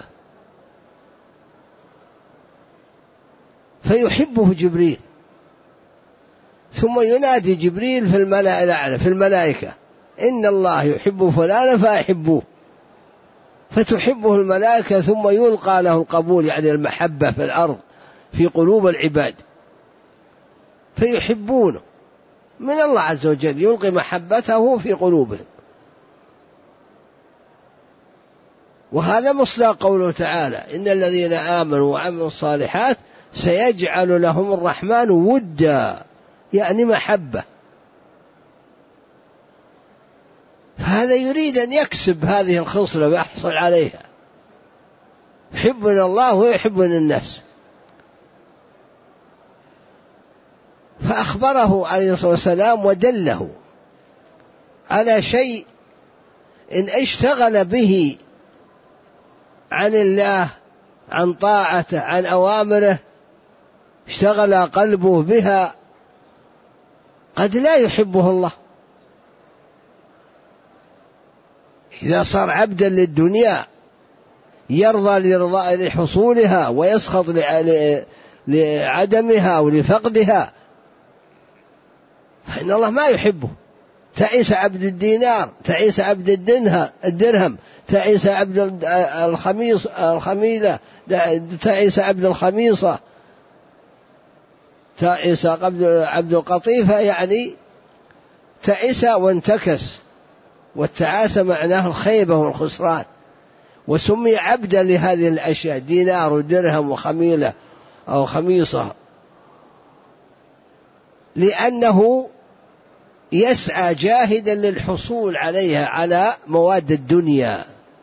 فيحبه جبريل، ثم ينادي جبريل في الملأ الأعلى في الملائكة إن الله يحب فلانا فأحبوه، فتحبه الملائكة ثم يلقى له القبول يعني المحبة في الأرض في قلوب العباد فيحبونه من الله عز وجل، يلقي محبته في قلوبهم. وهذا مصداق قوله تعالى إن الذين آمنوا وعملوا الصالحات سيجعل لهم الرحمن ودا، يعني محبة. فهذا يريد أن يكسب هذه الخصلة ويحصل عليها، يحبنا الله ويحبنا الناس. فأخبره عليه الصلاة والسلام ودله على شيء إن اشتغل به عن الله، عن طاعته، عن أوامره، اشتغل قلبه بها، قد لا يحبه الله. إذا صار عبدا للدنيا يرضى لحصولها ويسخط لعدمها ولفقدها فإن الله ما يحبه. تعيس عبد الدينار، تعيس عبد الدرهم، تعيس عبد الخميلة، تعيس عبد الخميصة، تعيس عبد القطيفة، يعني تعيس وانتكس، والتعاسة معناه الخيبة والخسران، وسمي عبدا لهذه الأشياء دينار ودرهم وخميلة أو خميصة، لأنه يسعى جاهدا للحصول عليها على مواد الدنيا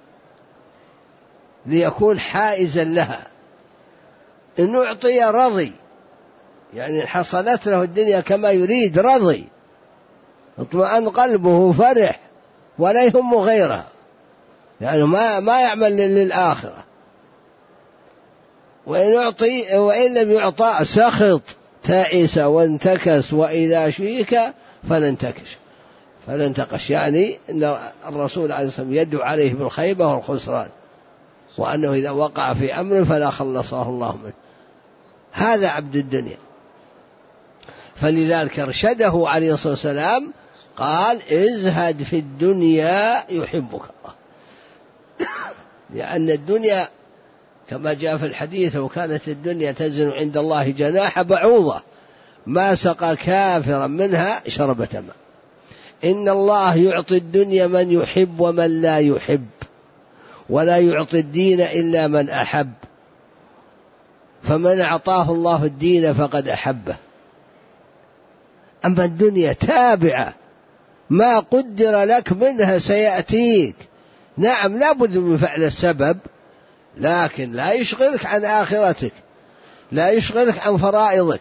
ليكون حائزا لها. إن أعطي رضي، يعني حصلت له الدنيا كما يريد رضي، اطمأن قلبه فرح ولا يهم غيرها، يعني ما يعمل للآخرة. وإن لم يعطى سخط تعيس وانتكس، وإذا شيك فلانتقش، يعني أن الرسول عليه الصلاة والسلام يدعو عليه بالخيبة والخسران، وأنه إذا وقع في أمر فلا خلصه الله منه. هذا عبد الدنيا. فلذلك ارشده عليه الصلاة والسلام قال ازهد في الدنيا يحبك الله، لأن الدنيا كما جاء في الحديث وكانت الدنيا تزن عند الله جناح بعوضة ما سقى كافرا منها شربة ماء. إن الله يعطي الدنيا من يحب ومن لا يحب، ولا يعطي الدين إلا من أحب، فمن أعطاه الله الدين فقد أحبه. أما الدنيا تابعة، ما قدر لك منها سيأتيك. نعم لا بد من فعل السبب، لكن لا يشغلك عن آخرتك، لا يشغلك عن فرائضك.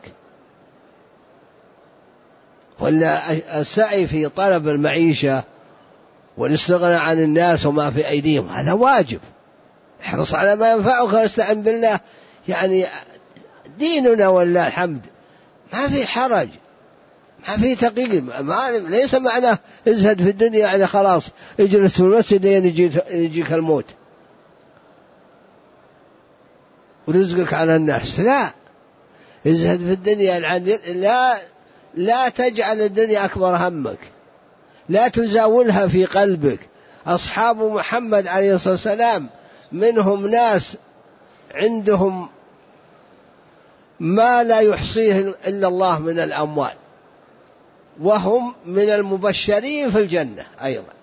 ولا السعي في طلب المعيشة والاستغناء عن الناس وما في أيديهم هذا واجب. احرص على ما ينفعك واستعن بالله، يعني ديننا ولله الحمد ما في حرج، ما في تقييم. ليس معناه ازهد في الدنيا يعني خلاص اجلس في المسجد يجيك الموت ورزقك على الناس. لا، ازهد في الدنيا يعني لا تجعل الدنيا أكبر همك، لا تزاولها في قلبك. أصحاب محمد عليه الصلاة والسلام منهم ناس عندهم ما لا يحصيه إلا الله من الأموال، وهم من المبشرين في الجنة أيضا،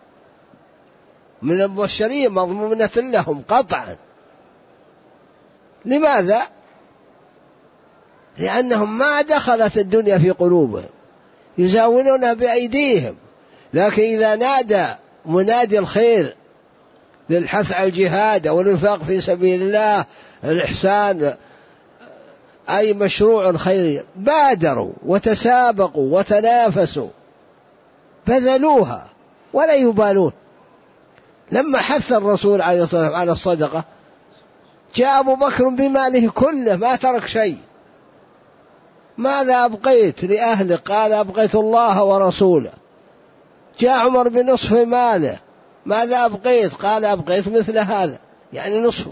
من المبشرين مضمونة لهم قطعا. لماذا؟ لأنهم ما دخلت الدنيا في قلوبهم، يزاولونها بأيديهم، لكن إذا نادى منادي الخير للحث على الجهاد أو الإنفاق في سبيل الله، الإحسان، أي مشروع خيري، بادروا وتسابقوا وتنافسوا، بذلوها ولا يبالون. لما حث الرسول عليه الصلاة والسلام على الصدقة جاء أبو بكر بماله كله ما ترك شيء. ماذا أبقيت لأهله؟ قال أبقيت الله ورسوله. جاء عمر بنصف ماله، ماذا أبقيت؟ قال أبقيت مثل هذا، يعني نصفه.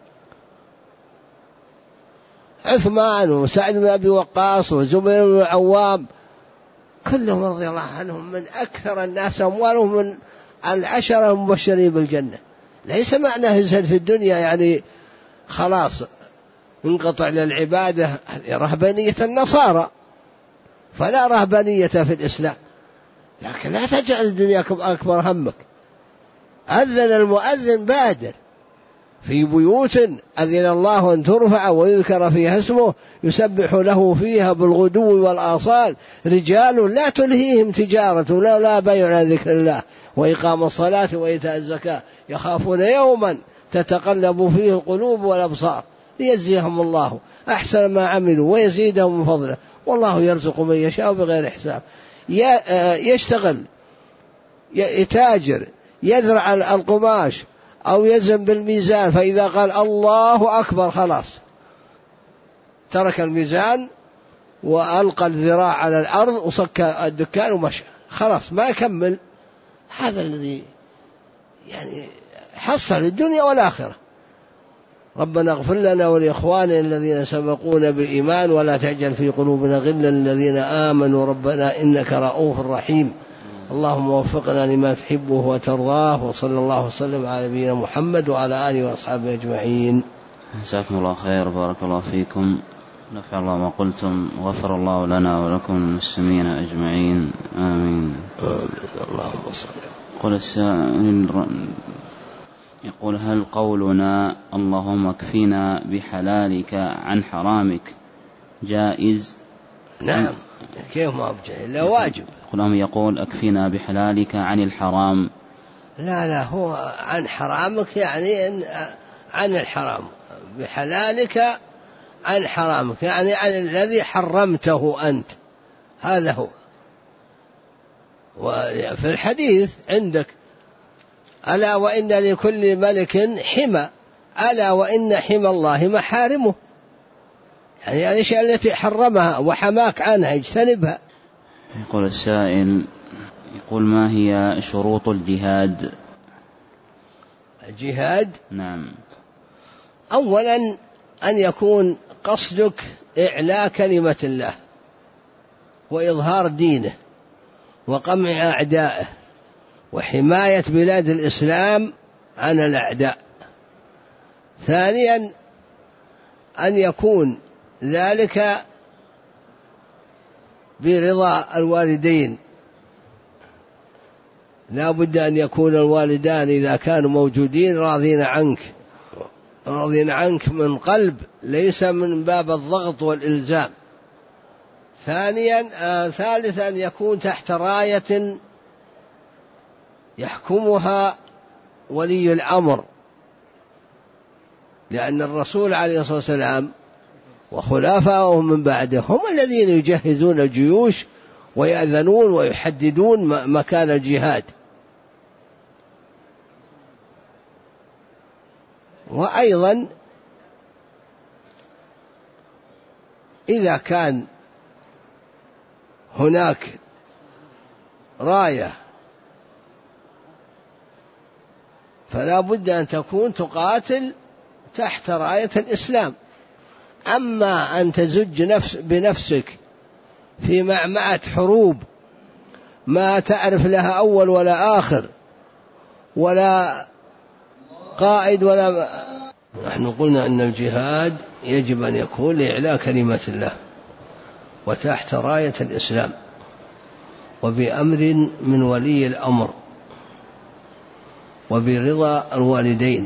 عثمان وسعد بن أبي وقاص وزبير بن العوام كلهم رضي الله عنهم من أكثر الناس أموالهم من 10 المبشرين بالجنة. ليس معناه يزهد في الدنيا يعني خلاص انقطع للعبادة، رهبانية النصارى، فلا رهبانية في الإسلام. لكن لا تجعل الدنيا أكبر همك. أذن المؤذن بادر في بيوت أذن الله أن ترفع ويذكر فيها اسمه يسبح له فيها بالغدو والآصال رجال لا تلهيهم تجارة ولا بيع عن ذكر الله وإقام الصلاة وإيتاء الزكاة يخافون يوما تتقلب فيه القلوب والأبصار ليجزيهم الله أحسن ما عملوا ويزيدهم من فضله والله يرزق من يشاء بغير حساب. يشتغل، يتاجر، يذرع القماش أو يزن بالميزان، فإذا قال الله أكبر خلاص ترك الميزان وألقى الذراع على الأرض وصك الدكان ومشى، خلاص ما يكمل. هذا الذي يعني حصل الدنيا والآخرة. ربنا اغفر لنا ولإخواننا الذين سبقونا بالإيمان ولا تجعل في قلوبنا غلا للذين آمنوا ربنا إنك رؤوف رحيم. اللهم وفقنا لما تحبه وترضاه، وصلى الله وسلم على نبينا محمد وعلى آله وأصحابه أجمعين. جزاكم الله خير، بارك الله فيكم، نفع الله ما قلتم، غفر الله لنا ولكم المسلمين أجمعين، آمين. اللهم صل. قل السائل يقول هل قولنا اللهم اكفينا بحلالك عن حرامك جائز؟ نعم، كيف ما أبجه إلا واجب. يقول اكفينا بحلالك عن الحرام. لا هو عن حرامك يعني عن الحرام، بحلالك عن حرامك يعني عن الذي حرمته أنت، هذا هو. وفي الحديث عندك ألا وإن لكل ملك حمى، ألا وإن حمى الله محارمه، يعني الأشياء التي حرمها وحماك عنها اجتنبها. يقول السائل يقول ما هي شروط الجهاد؟ الجهاد نعم، أولا أن يكون قصدك إعلاء كلمة الله وإظهار دينه وقمع أعدائه وحماية بلاد الإسلام عن الأعداء. ثانيا أن يكون ذلك برضا الوالدين، لا بد أن يكون الوالدان إذا كانوا موجودين راضين عنك من قلب، ليس من باب الضغط والإلزام. ثالثا أن يكون تحت راية يحكمها ولي الأمر، لأن الرسول عليه الصلاة والسلام وخلافاؤه من بعده هم الذين يجهزون الجيوش ويأذنون ويحددون مكان الجهاد. وأيضا إذا كان هناك راية فلا بد أن تكون تقاتل تحت راية الإسلام. أما أن تزج بنفسك في معمعة حروب ما تعرف لها أول ولا آخر ولا قائد ولا نحن قلنا أن الجهاد يجب أن يكون لإعلاء كلمة الله وتحت راية الإسلام وبأمر من ولي الأمر وبرضا الوالدين.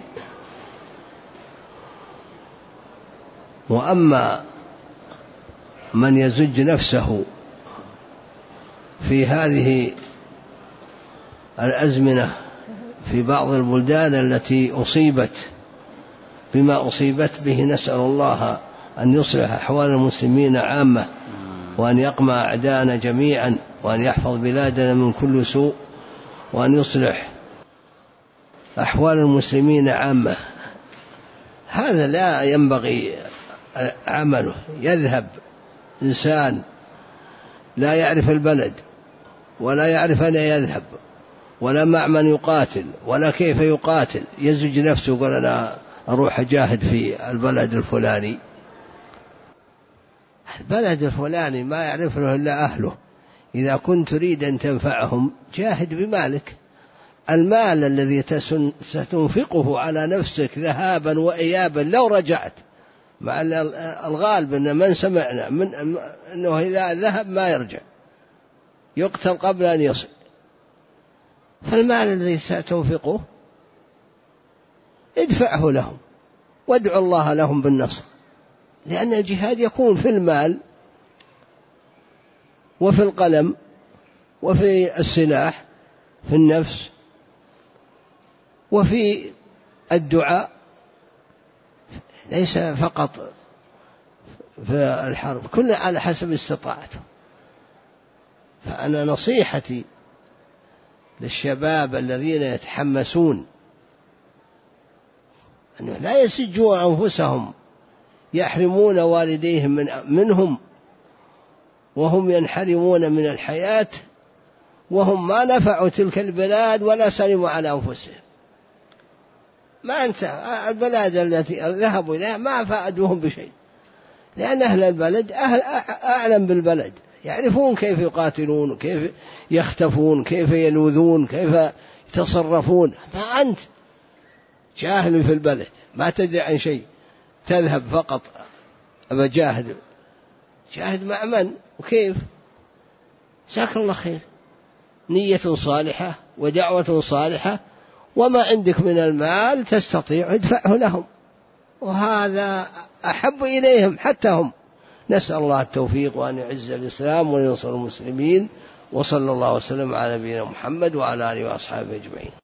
وأما من يزج نفسه في هذه الأزمنة في بعض البلدان التي أصيبت بما أصيبت به، نسأل الله أن يصلح أحوال المسلمين عامة، وأن يقمع أعداءنا جميعا، وأن يحفظ بلادنا من كل سوء، وأن يصلح أحوال المسلمين عامة. هذا لا ينبغي عمله. يذهب إنسان لا يعرف البلد ولا يعرف أين يذهب ولا مع من يقاتل ولا كيف يقاتل، يزج نفسه يقول أنا أروح أجاهد في البلد الفلاني. البلد الفلاني ما يعرف له إلا أهله. إذا كنت تريد أن تنفعهم جاهد بمالك. المال الذي ستنفقه على نفسك ذهابا وإيابا لو رجعت، مع الغالب أن من سمعنا من أنه إذا ذهب ما يرجع، يقتل قبل أن يصل. فالمال الذي ستنفقه ادفعه لهم وادعو الله لهم بالنصر، لأن الجهاد يكون في المال وفي القلم وفي السلاح، في النفس وفي الدعاء، ليس فقط في الحرب، كل على حسب استطاعته. فأنا نصيحتي للشباب الذين يتحمسون أنه لا يسجوا أنفسهم، يحرمون والديهم منهم، وهم ينحرمون من الحياة، وهم ما نفعوا تلك البلاد ولا سلموا على أنفسهم. ما أنت البلاد التي ذهبوا إليها ما فادوهم بشيء، لأن أهل البلد أعلم بالبلد، يعرفون كيف يقاتلون، كيف يختفون، كيف يلوذون، كيف يتصرفون. ما أنت جاهل في البلد ما تدري عن شيء، تذهب فقط أبا جاهد مع من وكيف؟ جزاك الله خير، نية صالحة ودعوة صالحة، وما عندك من المال تستطيع ادفعه لهم، وهذا أحب إليهم حتى هم. نسأل الله التوفيق، وأن يعز الإسلام وينصر المسلمين، وصلى الله وسلم على نبينا محمد وعلى آله وأصحابه أجمعين.